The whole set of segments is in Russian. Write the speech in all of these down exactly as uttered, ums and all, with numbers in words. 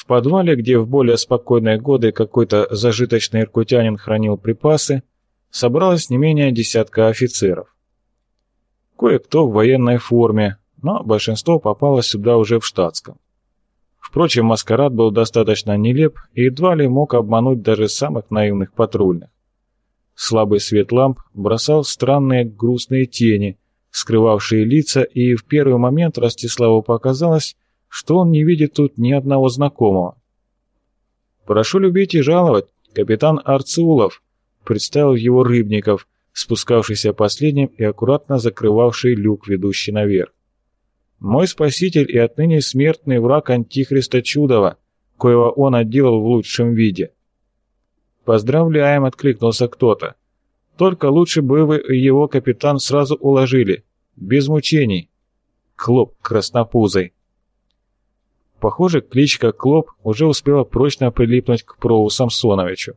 В подвале, где в более спокойные годы какой-то зажиточный иркутянин хранил припасы, собралось не менее десятка офицеров. Кое-кто в военной форме, но большинство попало сюда уже в штатском. Впрочем, маскарад был достаточно нелеп и едва ли мог обмануть даже самых наивных патрульных. Слабый свет ламп бросал странные грустные тени, скрывавшие лица, и в первый момент Ростиславу показалось, что он не видит тут ни одного знакомого. «Прошу любить и жаловать, капитан Арцулов», — представил его Рыбников, спускавшийся последним и аккуратно закрывавший люк, ведущий наверх. «Мой спаситель и отныне смертный враг Антихриста Чудова, коего он отделал в лучшем виде». «Поздравляем», — откликнулся кто-то. «Только лучше бы вы его, капитан, сразу уложили, без мучений». Клоп краснопузой. Похоже, кличка Клоп уже успела прочно прилипнуть к Прову Самсоновичу.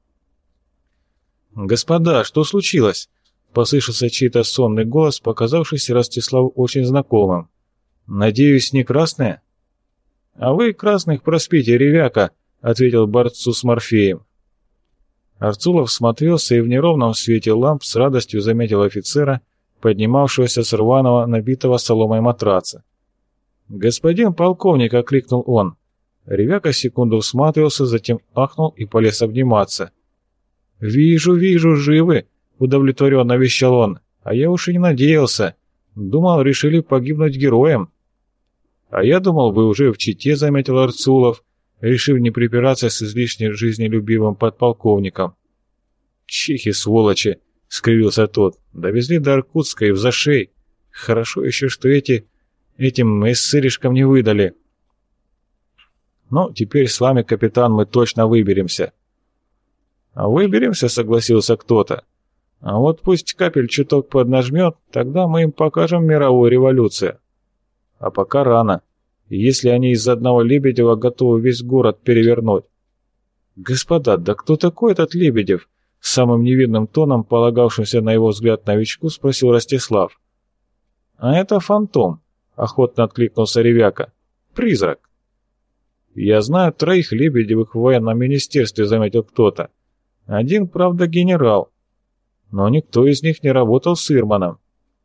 «Господа, что случилось?» — послышался чей-то сонный голос, показавшийся Ростиславу очень знакомым. «Надеюсь, не красные?» «А вы красных проспите, ревяка», — ответил борцу с Морфеем. Арцулов смотрелся и в неровном свете ламп с радостью заметил офицера, поднимавшегося с рваного, набитого соломой матраца. «Господин полковник!» — окликнул он. Ревяка секунду всматривался, затем ахнул и полез обниматься. «Вижу, вижу, живы!» — удовлетворенно вещал он. «А я уж и не надеялся. Думал, решили погибнуть героем». «А я думал, вы уже в Чите», — заметил Арцулов, решив не припираться с излишне жизнелюбивым подполковником. «Чехи, сволочи!» — скривился тот. «Довезли до Иркутска и в зашей. Хорошо еще, что эти... этим эссеришкам не выдали. Ну, теперь с вами, капитан, мы точно выберемся». «А выберемся», — согласился кто-то. «А вот пусть капель чуток поднажмет, тогда мы им покажем мировую революцию. А пока рано, если они из одного Лебедева готовы весь город перевернуть». «Господа, да кто такой этот Лебедев?» — самым невинным тоном, полагавшимся на его взгляд новичку, спросил Ростислав. «А это фантом», — охотно откликнулся Ревяка. «Призрак». «Я знаю троих Лебедевых в военном министерстве», — заметил кто-то. «Один, правда, генерал. Но никто из них не работал с Ирманом».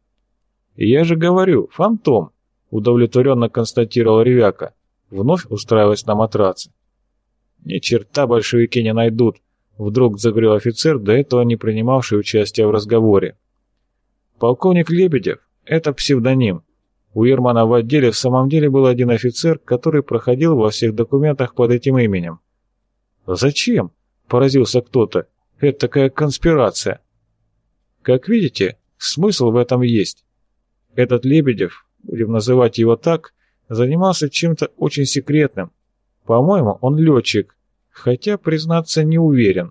«Я же говорю, фантом», — удовлетворенно констатировал Ревяка, вновь устраиваясь на матраце. «Ни черта большевики не найдут», — вдруг заговорил офицер, до этого не принимавший участия в разговоре. «Полковник Лебедев — это псевдоним. У Ирмана в отделе в самом деле был один офицер, который проходил во всех документах под этим именем». «Зачем?» — поразился кто-то. «Это такая конспирация». «Как видите, смысл в этом есть. Этот Лебедев, будем называть его так, занимался чем-то очень секретным. По-моему, он летчик, хотя, признаться, не уверен».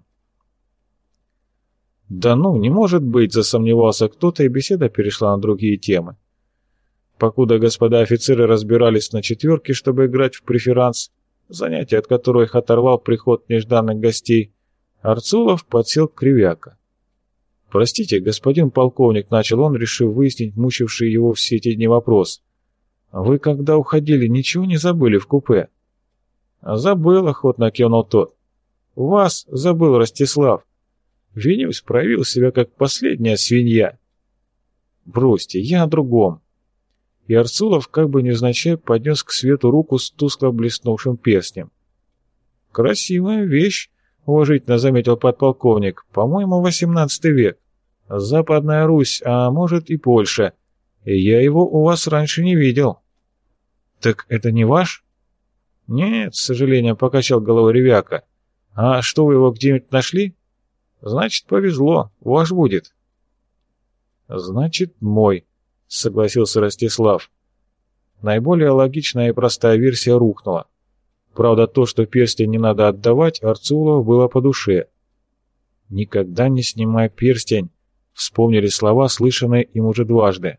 «Да ну, не может быть», — засомневался кто-то, и беседа перешла на другие темы. Покуда господа офицеры разбирались на четверке, чтобы играть в преферанс, занятие, от которого их оторвал приход нежданных гостей, Арцулов подсел к Ревяка. «Простите, господин полковник», — начал он, решив выяснить мучивший его все эти дни вопрос. «Вы, когда уходили, ничего не забыли в купе?» «Забыл», — охотно кивнул тот. «Вас забыл, Ростислав. Винюсь, проявил себя как последняя свинья». «Бросьте, я о другом». И Арцулов, как бы невзначай, поднес к свету руку с тускло блеснувшим перстнем. «Красивая вещь», — уважительно заметил подполковник. «По-моему, восемнадцатый век. Западная Русь, а может и Польша. И я его у вас раньше не видел». «Так это не ваш?» «Нет, с сожалением», — покачал головой Ревяка. «А что, вы его где-нибудь нашли?» «Значит, повезло. Ваш будет». «Значит, мой», — согласился Ростислав. Наиболее логичная и простая версия рухнула. Правда, то, что перстень не надо отдавать, Арцулову было по душе. «Никогда не снимай перстень», — вспомнили слова, слышанные им уже дважды.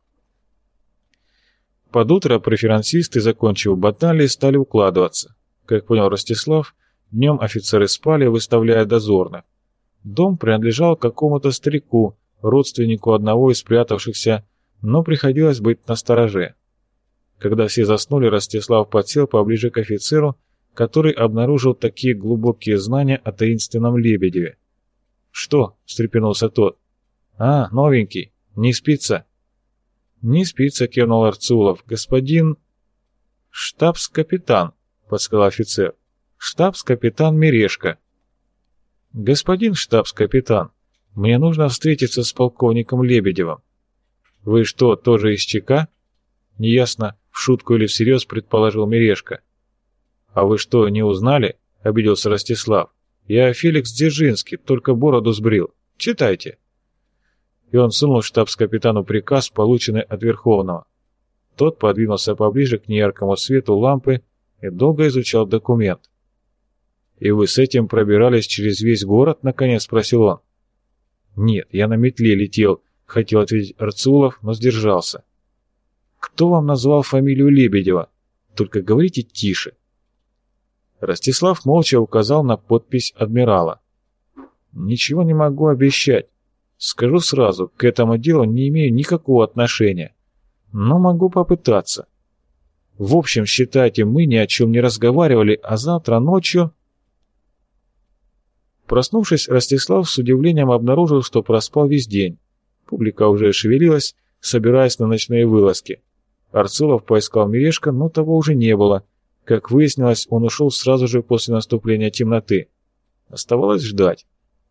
Под утро преферансисты, закончив баталии, стали укладываться. Как понял Ростислав, днем офицеры спали, выставляя дозорных. Дом принадлежал какому-то старику, родственнику одного из спрятавшихся, но приходилось быть настороже. Когда все заснули, Ростислав подсел поближе к офицеру, который обнаружил такие глубокие знания о таинственном Лебедеве. «Что?» — встрепенулся тот. «А, новенький. Не спится?» «Не спится», — кивнул Арцулов. «Господин...» «Штабс-капитан», — подсказал офицер. «Штабс-капитан Мережко». «Господин штабс-капитан, мне нужно встретиться с полковником Лебедевым». «Вы что, тоже из ЧК?» «Неясно, в шутку или всерьез», — предположил Мережко. «А вы что, не узнали?» — обиделся Ростислав. «Я Феликс Дзержинский, только бороду сбрил. Читайте». И он сунул штабс-капитану приказ, полученный от Верховного. Тот подвинулся поближе к неяркому свету лампы и долго изучал документ. «И вы с этим пробирались через весь город?» — наконец спросил он. «Нет, я на метле летел», — хотел ответить Арцулов, но сдержался. «Кто вам назвал фамилию Лебедева? Только говорите тише». Ростислав молча указал на подпись адмирала. «Ничего не могу обещать. Скажу сразу, к этому делу не имею никакого отношения. Но могу попытаться. В общем, считайте, мы ни о чем не разговаривали, а завтра ночью...» Проснувшись, Ростислав с удивлением обнаружил, что проспал весь день. Публика уже шевелилась, собираясь на ночные вылазки. Арцулов поискал Мережко, но того уже не было. Как выяснилось, он ушел сразу же после наступления темноты. Оставалось ждать.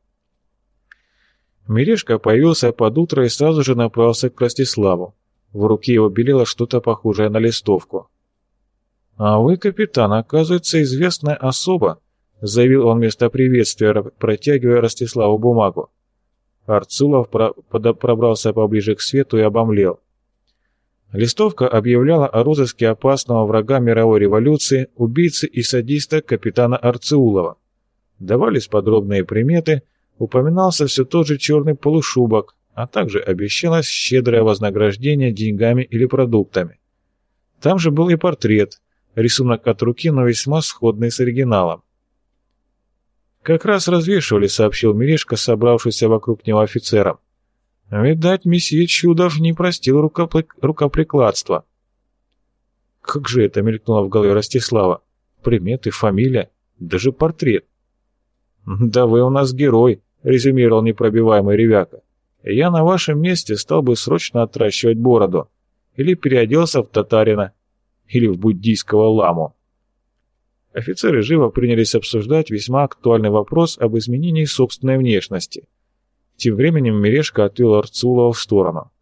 Мережко появился под утро и сразу же направился к Ростиславу. В руке его белело что-то похожее на листовку. «А вы, капитан, оказывается, известная особа», — заявил он вместо приветствия, протягивая Ростиславу бумагу. Арцулов про пробрался поближе к свету и обомлел. Листовка объявляла о розыске опасного врага мировой революции, убийцы и садиста капитана Арцулова. Давались подробные приметы, упоминался все тот же черный полушубок, а также обещалось щедрое вознаграждение деньгами или продуктами. Там же был и портрет, рисунок от руки, но весьма сходный с оригиналом. «Как раз развешивали», — сообщил Мережко, собравшийся вокруг него офицерам. «Видать, месье Чудов не простил рукоприк... рукоприкладства». «Как же это?» — мелькнуло в голове Ростислава. «Приметы, фамилия, даже портрет». «Да вы у нас герой», — резюмировал непробиваемый Ревяка. «Я на вашем месте стал бы срочно отращивать бороду. Или переоделся в татарина, или в буддийского ламу». Офицеры живо принялись обсуждать весьма актуальный вопрос об изменении собственной внешности. Тем временем Мережко отвел Арцулова в сторону.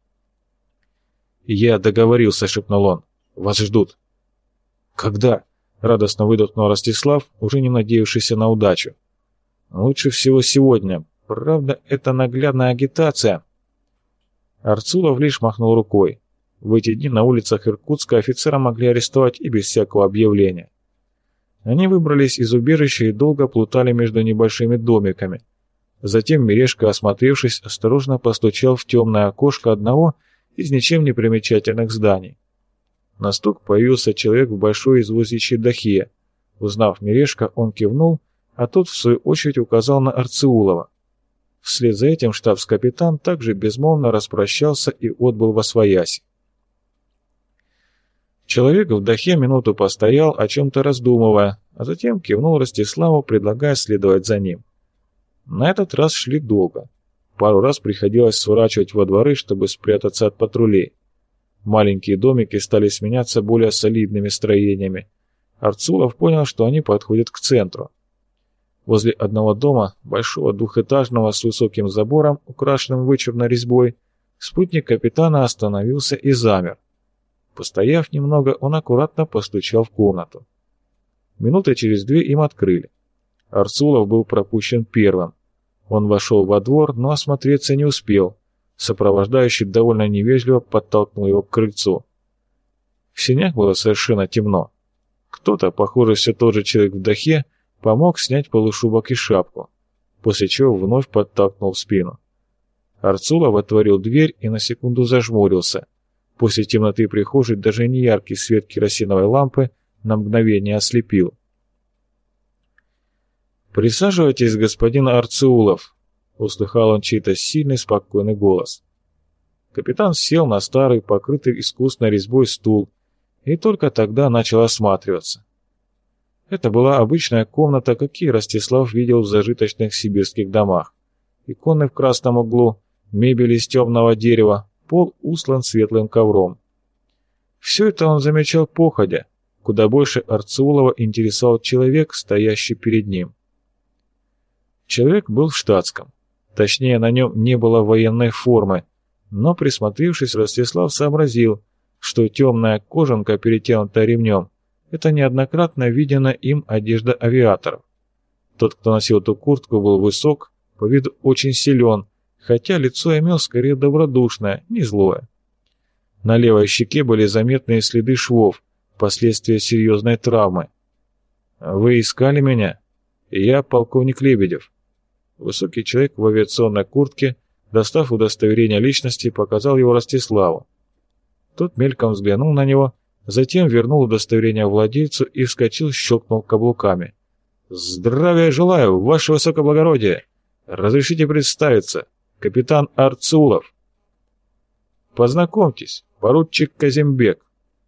«Я договорился», — шепнул он. «Вас ждут». «Когда?» — радостно выдохнул Ростислав, уже не надеявшийся на удачу. «Лучше всего сегодня. Правда, это наглядная агитация». Арцулов лишь махнул рукой. В эти дни на улицах Иркутска офицера могли арестовать и без всякого объявления. Они выбрались из убежища и долго плутали между небольшими домиками. Затем Мережко, осмотревшись, осторожно постучал в темное окошко одного из ничем не примечательных зданий. На стук появился человек в большой извозчичьей дахе. Узнав Мережко, он кивнул, а тот, в свою очередь, указал на Арцеулова. Вслед за этим штабс-капитан также безмолвно распрощался и отбыл восвояси. Человек в дахе минуту постоял, о чем-то раздумывая, а затем кивнул Ростиславу, предлагая следовать за ним. На этот раз шли долго. Пару раз приходилось сворачивать во дворы, чтобы спрятаться от патрулей. Маленькие домики стали сменяться более солидными строениями. Арцулов понял, что они подходят к центру. Возле одного дома, большого двухэтажного с высоким забором, украшенным вычурной резьбой, спутник капитана остановился и замер. Постояв немного, он аккуратно постучал в комнату. Минуты через две им открыли. Арцулов был пропущен первым. Он вошел во двор, но осмотреться не успел. Сопровождающий довольно невежливо подтолкнул его к крыльцу. В сенях было совершенно темно. Кто-то, похоже, все тот же человек в дахе, помог снять полушубок и шапку, после чего вновь подтолкнул в спину. Арцулов отворил дверь и на секунду зажмурился. После темноты прихожей даже неяркий свет керосиновой лампы на мгновение ослепил. «Присаживайтесь, господин Арцеулов», — услыхал он чей-то сильный, спокойный голос. Капитан сел на старый, покрытый искусной резьбой стул, и только тогда начал осматриваться. Это была обычная комната, какие Ростислав видел в зажиточных сибирских домах. Иконы в красном углу, мебель из темного дерева, пол устлан светлым ковром. Все это он замечал походя, куда больше Арцулова интересовал человек, стоящий перед ним. Человек был в штатском, точнее на нем не было военной формы, но присмотревшись, Ростислав сообразил, что темная кожанка, перетянутая ремнем, это неоднократно видена им одежда авиаторов. Тот, кто носил эту куртку, был высок, по виду очень силен, хотя лицо имел скорее добродушное, не злое. На левой щеке были заметные следы швов, последствия серьезной травмы. «Вы искали меня? Я полковник Лебедев». Высокий человек в авиационной куртке, достав удостоверение личности, показал его Ростиславу. Тот мельком взглянул на него, затем вернул удостоверение владельцу и вскочил, щелкнул каблуками. «Здравия желаю, ваше высокоблагородие! Разрешите представиться, капитан Арцулов!» «Познакомьтесь, поручик Казимбек».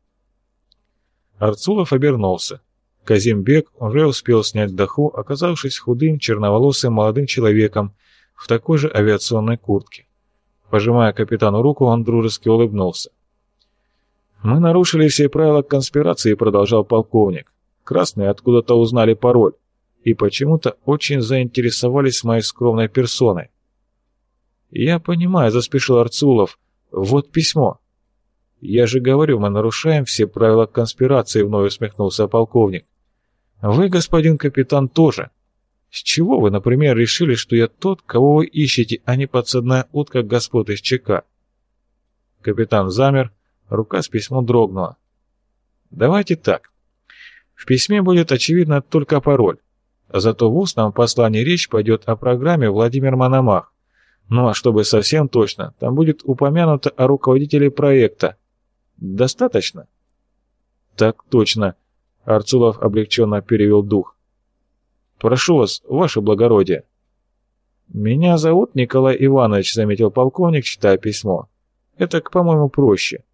Арцулов обернулся. Казимбек уже успел снять даху, оказавшись худым, черноволосым молодым человеком в такой же авиационной куртке. Пожимая капитану руку, он дружески улыбнулся. «Мы нарушили все правила конспирации», — продолжал полковник. «Красные откуда-то узнали пароль и почему-то очень заинтересовались моей скромной персоной». «Я понимаю», — заспешил Арцулов. «Вот письмо». «Я же говорю, мы нарушаем все правила конспирации», — вновь усмехнулся полковник. «Вы, господин капитан, тоже. С чего вы, например, решили, что я тот, кого вы ищете, а не подсадная утка господ из ЧК?» Капитан замер, рука с письмом дрогнула. «Давайте так. В письме будет очевидно только пароль, зато в устном послании речь пойдет о программе «Владимир Мономах». Ну а чтобы совсем точно, там будет упомянуто о руководителе проекта. Достаточно?» «Так точно», — Арцулов облегченно перевел дух. «Прошу вас, ваше благородие». «Меня зовут Николай Иванович», — заметил полковник, читая письмо. «Это, по-моему, проще».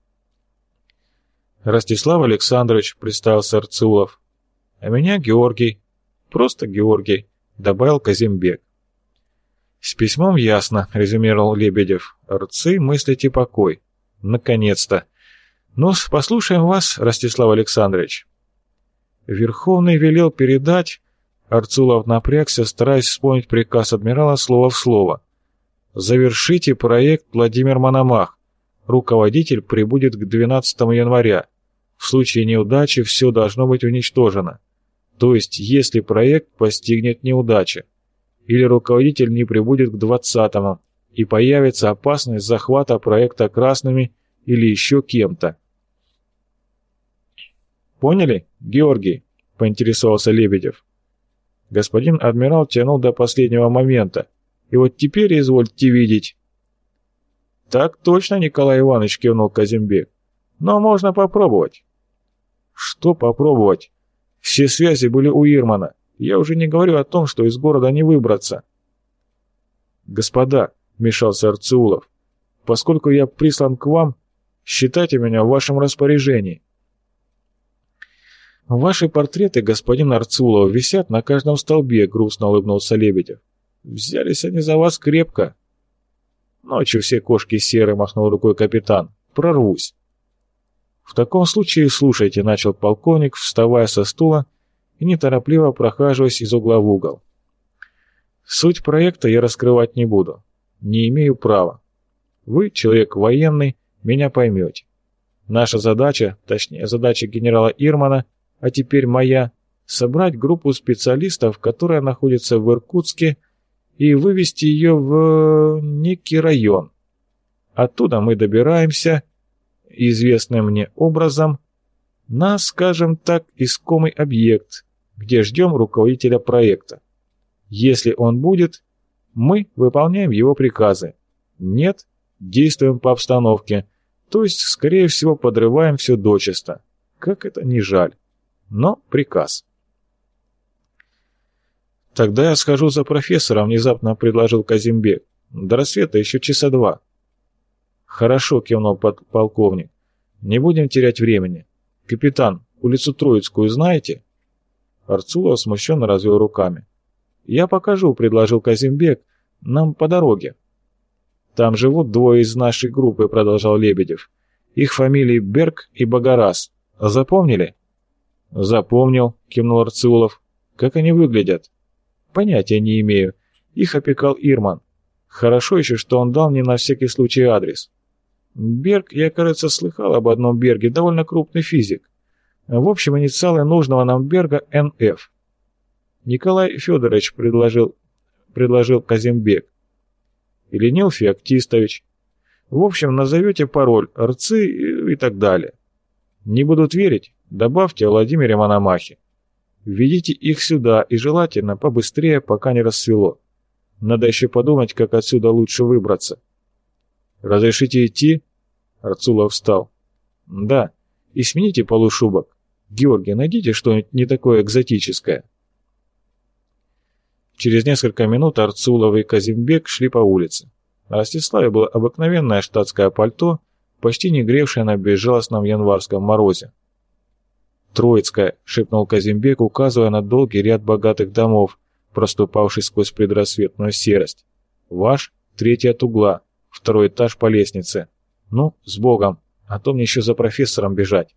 «Ростислав Александрович», — представился Арцулов. «А меня Георгий. Просто Георгий», — добавил Казимбек. «С письмом ясно», — резюмировал Лебедев. «Арцы, мыслите покой. Наконец-то. Ну, послушаем вас, Ростислав Александрович». Верховный велел передать... Арцулов напрягся, стараясь вспомнить приказ адмирала слово в слово. «Завершите проект Владимир Мономах. Руководитель прибудет к двенадцатому января. В случае неудачи все должно быть уничтожено. То есть, если проект постигнет неудача, или руководитель не прибудет к двадцатому, и появится опасность захвата проекта красными или еще кем-то». «Поняли, Георгий?» — поинтересовался Лебедев. Господин адмирал тянул до последнего момента, и вот теперь извольте видеть. «Так точно, Николай Иванович», — кивнул Казимбек. «Но можно попробовать». «Что попробовать? Все связи были у Ирмана. Я уже не говорю о том, что из города не выбраться». «Господа», — вмешался Арцулов, — «поскольку я прислан к вам, считайте меня в вашем распоряжении». «Ваши портреты, господин Арцулов, висят на каждом столбе», — грустно улыбнулся Лебедев. «Взялись они за вас крепко». «Ночью все кошки серые», — махнул рукой капитан. «Прорвусь». «В таком случае слушайте», — начал полковник, вставая со стула и неторопливо прохаживаясь из угла в угол. «Суть проекта я раскрывать не буду. Не имею права. Вы, человек военный, меня поймете. Наша задача, точнее задача генерала Ирмана, а теперь моя, собрать группу специалистов, которая находится в Иркутске, и вывести ее в некий район. Оттуда мы добираемся, известным мне образом, на, скажем так, искомый объект, где ждем руководителя проекта. Если он будет, мы выполняем его приказы. Нет, действуем по обстановке, то есть, скорее всего, подрываем все дочисто. Как это ни жаль. Но приказ. «Тогда я схожу за профессором», — внезапно предложил Казимбек. «До рассвета еще часа два». «Хорошо», — кивнул полковник. «Не будем терять времени. Капитан, улицу Троицкую знаете?» Арцулов смущенно развел руками. «Я покажу», — предложил Казимбек. «Нам по дороге». «Там живут двое из нашей группы», — продолжал Лебедев. «Их фамилии Берг и Багарас. Запомнили?» «Запомнил», — кивнул Арцулов. «Как они выглядят?» «Понятия не имею. Их опекал Ирман. Хорошо еще, что он дал мне на всякий случай адрес. Берг, я, кажется, слыхал об одном Берге, довольно крупный физик. В общем, инициалы нужного нам Берга — эн эф. Николай Федорович предложил, предложил Казимбек. Или Нил Феоктистович. В общем, назовете пароль, рцы и, и так далее. Не будут верить? Добавьте о Владимире Мономахе. Введите их сюда и желательно побыстрее, пока не рассвело. Надо еще подумать, как отсюда лучше выбраться. «Разрешите идти?» Арцулов встал. «Да, и смените полушубок. Георгий, найдите что-нибудь не такое экзотическое». Через несколько минут Арцулов и Казимбек шли по улице. На Ростиславе было обыкновенное штатское пальто, почти не гревшее на безжалостном январском морозе. «Троицкая», — шепнул Казимбек, указывая на долгий ряд богатых домов, проступавший сквозь предрассветную серость. «Ваш, третий от угла, второй этаж по лестнице. Ну, с Богом, а то мне еще за профессором бежать».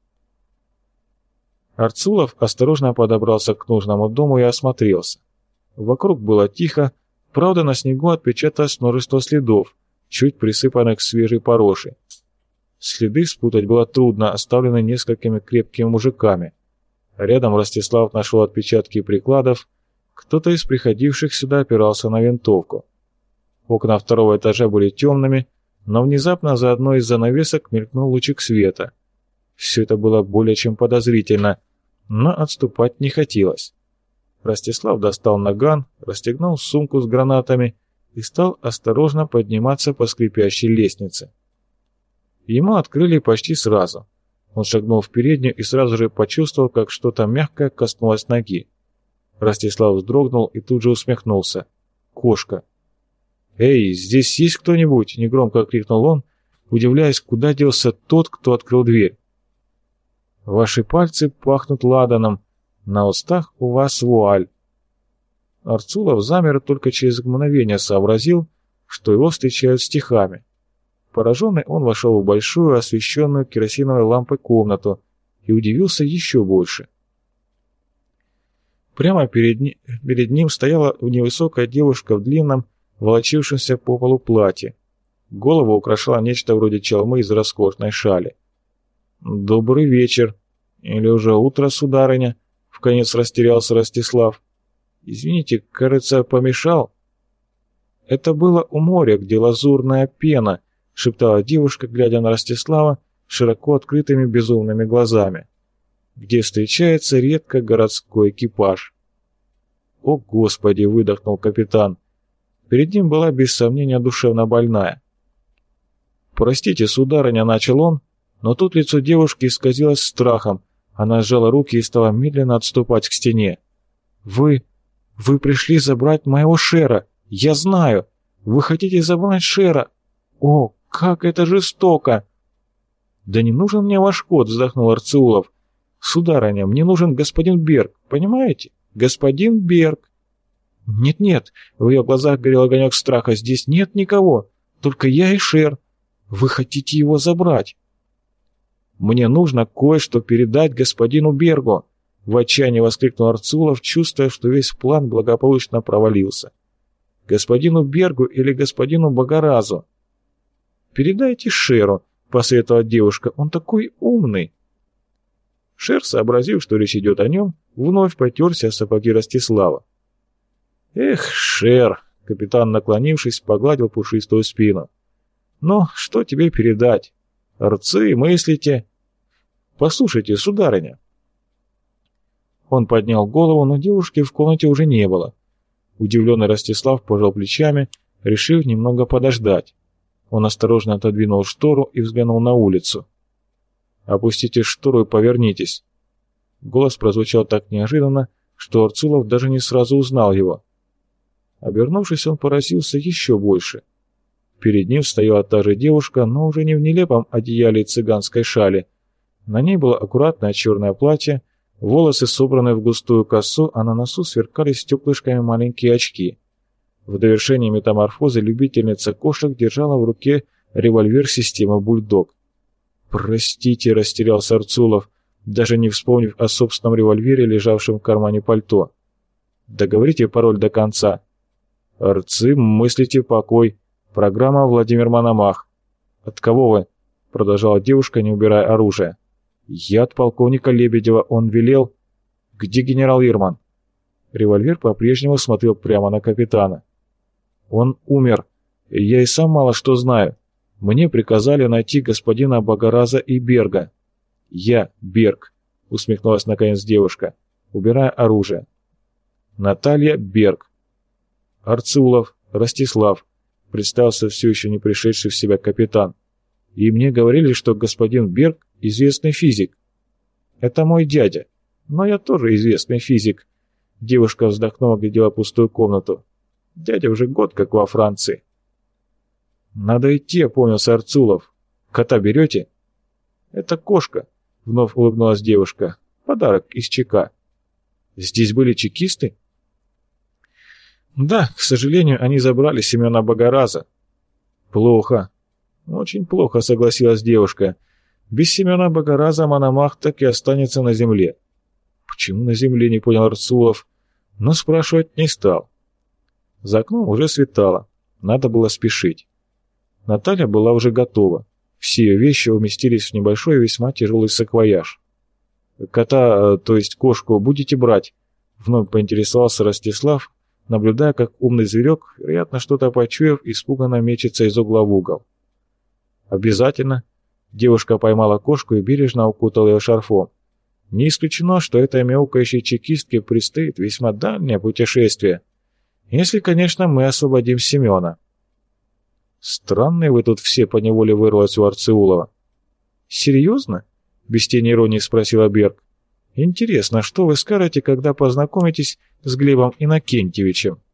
Арцулов осторожно подобрался к нужному дому и осмотрелся. Вокруг было тихо, правда, на снегу отпечаталось множество следов, чуть присыпанных свежей порошей. Следы спутать было трудно, оставлены несколькими крепкими мужиками. Рядом Ростислав нашел отпечатки прикладов, кто-то из приходивших сюда опирался на винтовку. Окна второго этажа были темными, но внезапно за одной из занавесок мелькнул лучик света. Все это было более чем подозрительно, но отступать не хотелось. Ростислав достал наган, расстегнул сумку с гранатами и стал осторожно подниматься по скрипящей лестнице. Ему открыли почти сразу. Он шагнул в переднюю и сразу же почувствовал, как что-то мягкое коснулось ноги. Ростислав вздрогнул и тут же усмехнулся. Кошка. «Эй, здесь есть кто-нибудь?» — негромко крикнул он, удивляясь, куда делся тот, кто открыл дверь. «Ваши пальцы пахнут ладаном, на устах у вас вуаль». Арцулов замер и только через мгновение сообразил, что его встречают стихами. Пораженный, он вошел в большую, освещенную керосиновой лампой комнату и удивился еще больше. Прямо перед, ни... перед ним стояла невысокая девушка в длинном, волочившемся по полу платье. Голову украшало нечто вроде чалмы из роскошной шали. «Добрый вечер. Или уже утро, сударыня?» — вконец растерялся Ростислав. «Извините, кажется, помешал?» «Это было у моря, где лазурная пена», — шептала девушка, глядя на Ростислава широко открытыми безумными глазами, «где встречается редко городской экипаж». «О, Господи!» — выдохнул капитан. Перед ним была без сомнения душевно больная. «Простите, сударыня», — начал он, но тут лицо девушки исказилось страхом. Она сжала руки и стала медленно отступать к стене. «Вы... вы пришли забрать моего Шера! Я знаю! Вы хотите забрать Шера! О, как это жестоко!» «Да не нужен мне ваш кот», — вздохнул Арцулов. «Сударыня, мне нужен господин Берг, понимаете? Господин Берг!» «Нет-нет», — в ее глазах горел огонек страха, — «здесь нет никого, только я и Шер. Вы хотите его забрать?» «Мне нужно кое-что передать господину Бергу», — в отчаянии воскликнул Арцулов, чувствуя, что весь план благополучно провалился. «Господину Бергу или господину Багаразу?» «Передайте Шеру», — посоветовала девушка, — «он такой умный». Шер, сообразив, что речь идет о нем, вновь потерся о сапоги Ростислава. «Эх, Шер!» — капитан, наклонившись, погладил пушистую спину. «Ну, что тебе передать? Рцы, мыслите?» «Послушайте, сударыня». Он поднял голову, но девушки в комнате уже не было. Удивленный Ростислав пожал плечами, решив немного подождать. Он осторожно отодвинул штору и взглянул на улицу. «Опустите штору и повернитесь». Голос прозвучал так неожиданно, что Арцулов даже не сразу узнал его. Обернувшись, он поразился еще больше. Перед ним стояла та же девушка, но уже не в нелепом одеяле и цыганской шали. На ней было аккуратное черное платье, Волосы собраны в густую косу, а на носу сверкали стеклышками маленькие очки. В довершении метаморфозы любительница кошек держала в руке револьвер системы «Бульдог». «Простите», — растерялся Арцулов, даже не вспомнив о собственном револьвере, лежавшем в кармане пальто. «Договорите пароль до конца». «Арцы, мыслите покой. Программа Владимир Мономах». «От кого вы?» — продолжала девушка, не убирая оружие. «Я от полковника Лебедева. Он велел...» «Где генерал Ирман?» Револьвер по-прежнему смотрел прямо на капитана. «Он умер. Я и сам мало что знаю. Мне приказали найти господина Багараза и Берга». «Я Берг», — усмехнулась наконец девушка, убирая оружие. «Наталья Берг». «Арцулов, Ростислав», — представился все еще не пришедший в себя капитан. «И мне говорили, что господин Берг — известный физик». «Это мой дядя, но я тоже известный физик». Девушка вздохнула, глядела пустую комнату. «Дядя уже год как во Франции». «Надо идти», — опомнился Арцулов. «Кота берете?» «Это кошка», — вновь улыбнулась девушка. «Подарок из ЧК». «Здесь были чекисты?» «Да, к сожалению, они забрали Семена Багараза». «Плохо». «Очень плохо», — согласилась девушка. «Без Семена Багараза Мономах так и останется на земле». «Почему на земле?» — не понял Арцулов, но спрашивать не стал. За окном уже светало, надо было спешить. Наталья была уже готова. Все ее вещи уместились в небольшой и весьма тяжелый саквояж. «Кота, то есть кошку, будете брать?» — вновь поинтересовался Ростислав, наблюдая, как умный зверек, вероятно, что-то почуяв, испуганно мечется из угла в угол. «Обязательно». Девушка поймала кошку и бережно укутала ее шарфом. Не исключено, что этой мяукающей чекистке предстоит весьма дальнее путешествие. Если, конечно, мы освободим Семена. «Странные вы тут все», — поневоле вырвалось у Арцеулова. «Серьезно?» — без тени иронии спросила Берг. «Интересно, что вы скажете, когда познакомитесь с Глебом Иннокентьевичем?»